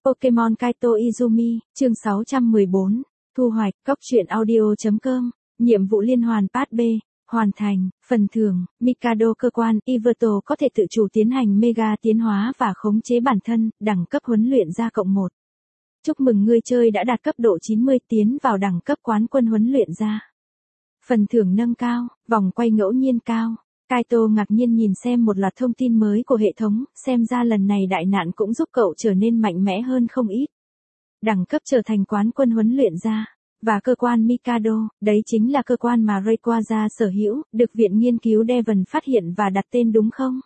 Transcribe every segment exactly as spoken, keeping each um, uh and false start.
Pokemon Kaito Izumi, chương sáu trăm mười bốn, thu hoạch, cóc truyện audio.com, nhiệm vụ liên hoàn part B, hoàn thành, phần thưởng, Mikado cơ quan, Everto có thể tự chủ tiến hành mega tiến hóa và khống chế bản thân, đẳng cấp huấn luyện gia cộng một. Chúc mừng ngươi chơi đã đạt cấp độ chín mươi tiến vào đẳng cấp quán quân huấn luyện gia. Phần thưởng nâng cao, vòng quay ngẫu nhiên cao. Kaito ngạc nhiên nhìn xem một loạt thông tin mới của hệ thống, xem ra lần này đại nạn cũng giúp cậu trở nên mạnh mẽ hơn không ít. Đẳng cấp trở thành quán quân huấn luyện gia. Và cơ quan Mikado, đấy chính là cơ quan mà Rayquaza sở hữu, được Viện Nghiên cứu Devon phát hiện và đặt tên đúng không?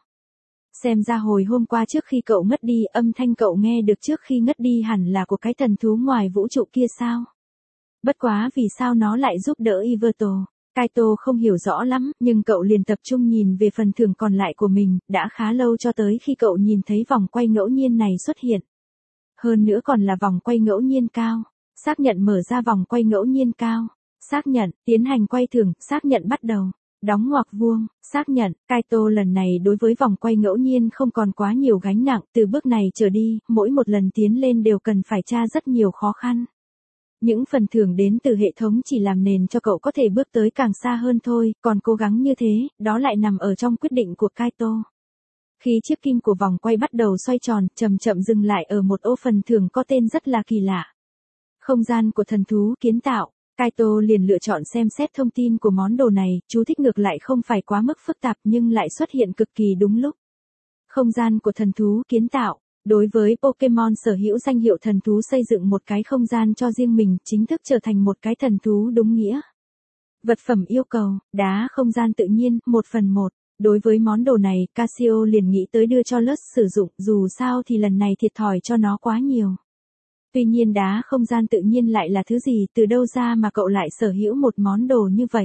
Xem ra hồi hôm qua trước khi cậu ngất đi, âm thanh cậu nghe được trước khi ngất đi hẳn là của cái thần thú ngoài vũ trụ kia sao? Bất quá vì sao nó lại giúp đỡ Everto? Kaito không hiểu rõ lắm, nhưng cậu liền tập trung nhìn về phần thưởng còn lại của mình, đã khá lâu cho tới khi cậu nhìn thấy vòng quay ngẫu nhiên này xuất hiện. Hơn nữa còn là vòng quay ngẫu nhiên cao. Xác nhận mở ra vòng quay ngẫu nhiên cao. Xác nhận, tiến hành quay thưởng, xác nhận bắt đầu. Đóng ngoặc vuông, xác nhận, Kaito lần này đối với vòng quay ngẫu nhiên không còn quá nhiều gánh nặng, từ bước này trở đi, mỗi một lần tiến lên đều cần phải tra rất nhiều khó khăn. Những phần thưởng đến từ hệ thống chỉ làm nền cho cậu có thể bước tới càng xa hơn thôi, còn cố gắng như thế, đó lại nằm ở trong quyết định của Kaito. Khi chiếc kim của vòng quay bắt đầu xoay tròn, chậm chậm dừng lại ở một ô phần thưởng có tên rất là kỳ lạ. Không gian của thần thú kiến tạo, Kaito liền lựa chọn xem xét thông tin của món đồ này, chú thích ngược lại không phải quá mức phức tạp nhưng lại xuất hiện cực kỳ đúng lúc. Không gian của thần thú kiến tạo. Đối với Pokemon sở hữu danh hiệu thần thú xây dựng một cái không gian cho riêng mình, chính thức trở thành một cái thần thú đúng nghĩa. Vật phẩm yêu cầu, đá không gian tự nhiên, một phần một. Đối với món đồ này, Casio liền nghĩ tới đưa cho Lus sử dụng, dù sao thì lần này thiệt thòi cho nó quá nhiều. Tuy nhiên đá không gian tự nhiên lại là thứ gì, từ đâu ra mà cậu lại sở hữu một món đồ như vậy?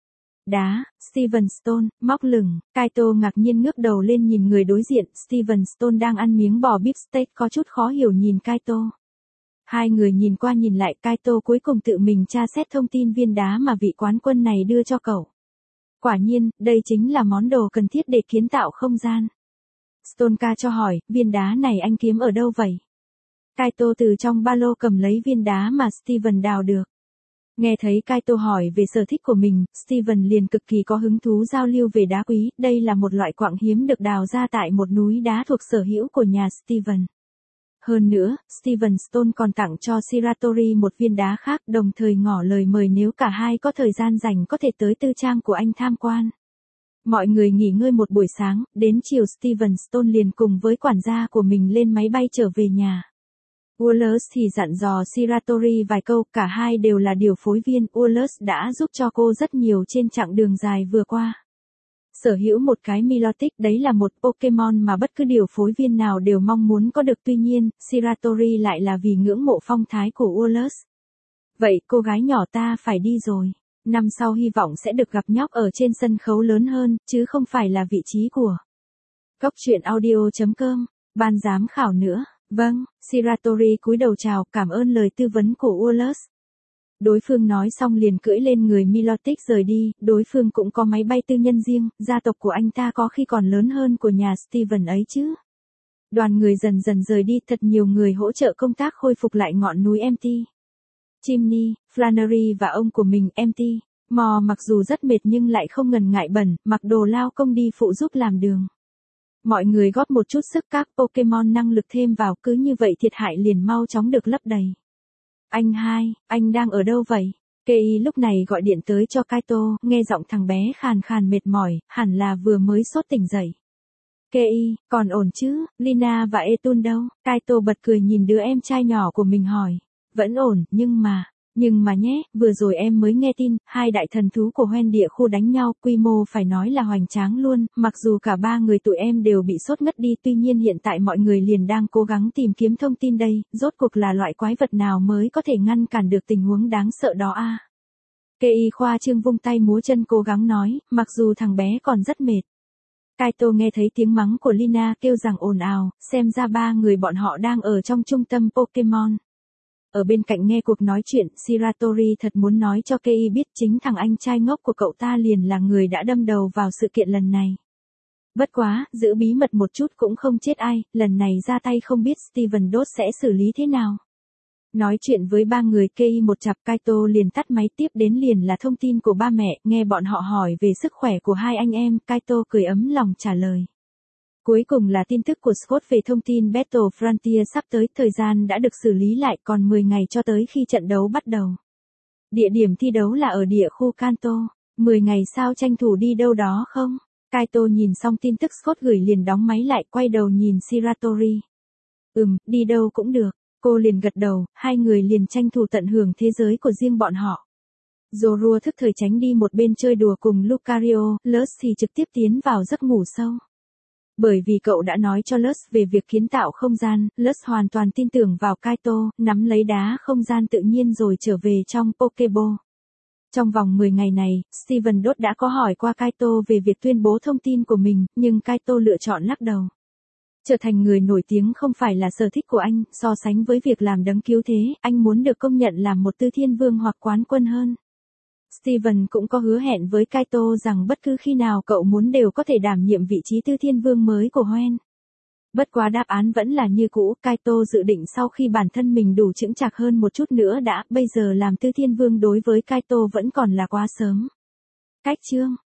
Đá, Steven Stone, móc lửng, Kaito ngạc nhiên ngước đầu lên nhìn người đối diện, Steven Stone đang ăn miếng bò beef steak có chút khó hiểu nhìn Kaito. Hai người nhìn qua nhìn lại, Kaito cuối cùng tự mình tra xét thông tin viên đá mà vị quán quân này đưa cho cậu. Quả nhiên, đây chính là món đồ cần thiết để kiến tạo không gian. Stoneka cho hỏi, viên đá này anh kiếm ở đâu vậy? Kaito từ trong ba lô cầm lấy viên đá mà Steven đào được. Nghe thấy Kaito hỏi về sở thích của mình, Steven liền cực kỳ có hứng thú giao lưu về đá quý, đây là một loại quặng hiếm được đào ra tại một núi đá thuộc sở hữu của nhà Steven. Hơn nữa, Steven Stone còn tặng cho Shiratori một viên đá khác, đồng thời ngỏ lời mời nếu cả hai có thời gian rảnh có thể tới tư trang của anh tham quan. Mọi người nghỉ ngơi một buổi sáng, đến chiều Steven Stone liền cùng với quản gia của mình lên máy bay trở về nhà. Wallace thì dặn dò Shiratori vài câu, cả hai đều là điều phối viên, Wallace đã giúp cho cô rất nhiều trên chặng đường dài vừa qua. Sở hữu một cái Milotic đấy là một Pokemon mà bất cứ điều phối viên nào đều mong muốn có được, tuy nhiên, Shiratori lại là vì ngưỡng mộ phong thái của Wallace. Vậy cô gái nhỏ ta phải đi rồi. Năm sau hy vọng sẽ được gặp nhóc ở trên sân khấu lớn hơn, chứ không phải là vị trí của cóc truyện audio.com, ban giám khảo nữa. Vâng, Shiratori cúi đầu chào, cảm ơn lời tư vấn của Wallace. Đối phương nói xong liền cưỡi lên người Milotic rời đi, đối phương cũng có máy bay tư nhân riêng, gia tộc của anh ta có khi còn lớn hơn của nhà Steven ấy chứ. Đoàn người dần dần rời đi, thật nhiều người hỗ trợ công tác khôi phục lại ngọn núi Empty. Chimney, Flannery và ông của mình, Empty. Mò mặc dù rất mệt nhưng lại không ngần ngại bẩn, mặc đồ lao công đi phụ giúp làm đường. Mọi người góp một chút sức, các Pokemon năng lực thêm vào, cứ như vậy thiệt hại liền mau chóng được lấp đầy. Anh hai, anh đang ở đâu vậy? Kei lúc này gọi điện tới cho Kaito, nghe giọng thằng bé khàn khàn mệt mỏi, hẳn là vừa mới sốt tỉnh dậy. Kei, còn ổn chứ, Lina và Etun đâu? Kaito bật cười nhìn đứa em trai nhỏ của mình hỏi. Vẫn ổn, nhưng mà... Nhưng mà nhé, vừa rồi em mới nghe tin, hai đại thần thú của hoen địa khu đánh nhau, quy mô phải nói là hoành tráng luôn, mặc dù cả ba người tụi em đều bị sốt ngất đi, tuy nhiên hiện tại mọi người liền đang cố gắng tìm kiếm thông tin đây, rốt cuộc là loại quái vật nào mới có thể ngăn cản được tình huống đáng sợ đó a. À? Kei khoa trương vung tay múa chân cố gắng nói, mặc dù thằng bé còn rất mệt. Kaito nghe thấy tiếng mắng của Lina kêu rằng ồn ào, xem ra ba người bọn họ đang ở trong trung tâm Pokemon. Ở bên cạnh nghe cuộc nói chuyện, Shiratori thật muốn nói cho Kei biết chính thằng anh trai ngốc của cậu ta liền là người đã đâm đầu vào sự kiện lần này. Bất quá, giữ bí mật một chút cũng không chết ai, lần này ra tay không biết Steven Đốt sẽ xử lý thế nào. Nói chuyện với ba người Kei một chặp, Kaito liền tắt máy, tiếp đến liền là thông tin của ba mẹ, nghe bọn họ hỏi về sức khỏe của hai anh em, Kaito cười ấm lòng trả lời. Cuối cùng là tin tức của Scott về thông tin Battle Frontier sắp tới, thời gian đã được xử lý lại, còn mười ngày cho tới khi trận đấu bắt đầu. Địa điểm thi đấu là ở địa khu Kanto, mười ngày sao tranh thủ đi đâu đó không? Kaito nhìn xong tin tức Scott gửi liền đóng máy lại, quay đầu nhìn Shiratori. Ừm, đi đâu cũng được. Cô liền gật đầu, hai người liền tranh thủ tận hưởng thế giới của riêng bọn họ. Zorua thức thời tránh đi một bên chơi đùa cùng Lucario, Luz thì trực tiếp tiến vào giấc ngủ sâu. Bởi vì cậu đã nói cho Luz về việc kiến tạo không gian, Luz hoàn toàn tin tưởng vào Kaito, nắm lấy đá không gian tự nhiên rồi trở về trong Pokéball. Trong vòng mười ngày này, Steven Đốt đã có hỏi qua Kaito về việc tuyên bố thông tin của mình, nhưng Kaito lựa chọn lắc đầu. Trở thành người nổi tiếng không phải là sở thích của anh, so sánh với việc làm đấng cứu thế, anh muốn được công nhận làm một tư thiên vương hoặc quán quân hơn. Steven cũng có hứa hẹn với Kaito rằng bất cứ khi nào cậu muốn đều có thể đảm nhiệm vị trí tư thiên vương mới của Hoenn. Bất quá đáp án vẫn là như cũ, Kaito dự định sau khi bản thân mình đủ chững chạc hơn một chút nữa đã, bây giờ làm tư thiên vương đối với Kaito vẫn còn là quá sớm. Cách chương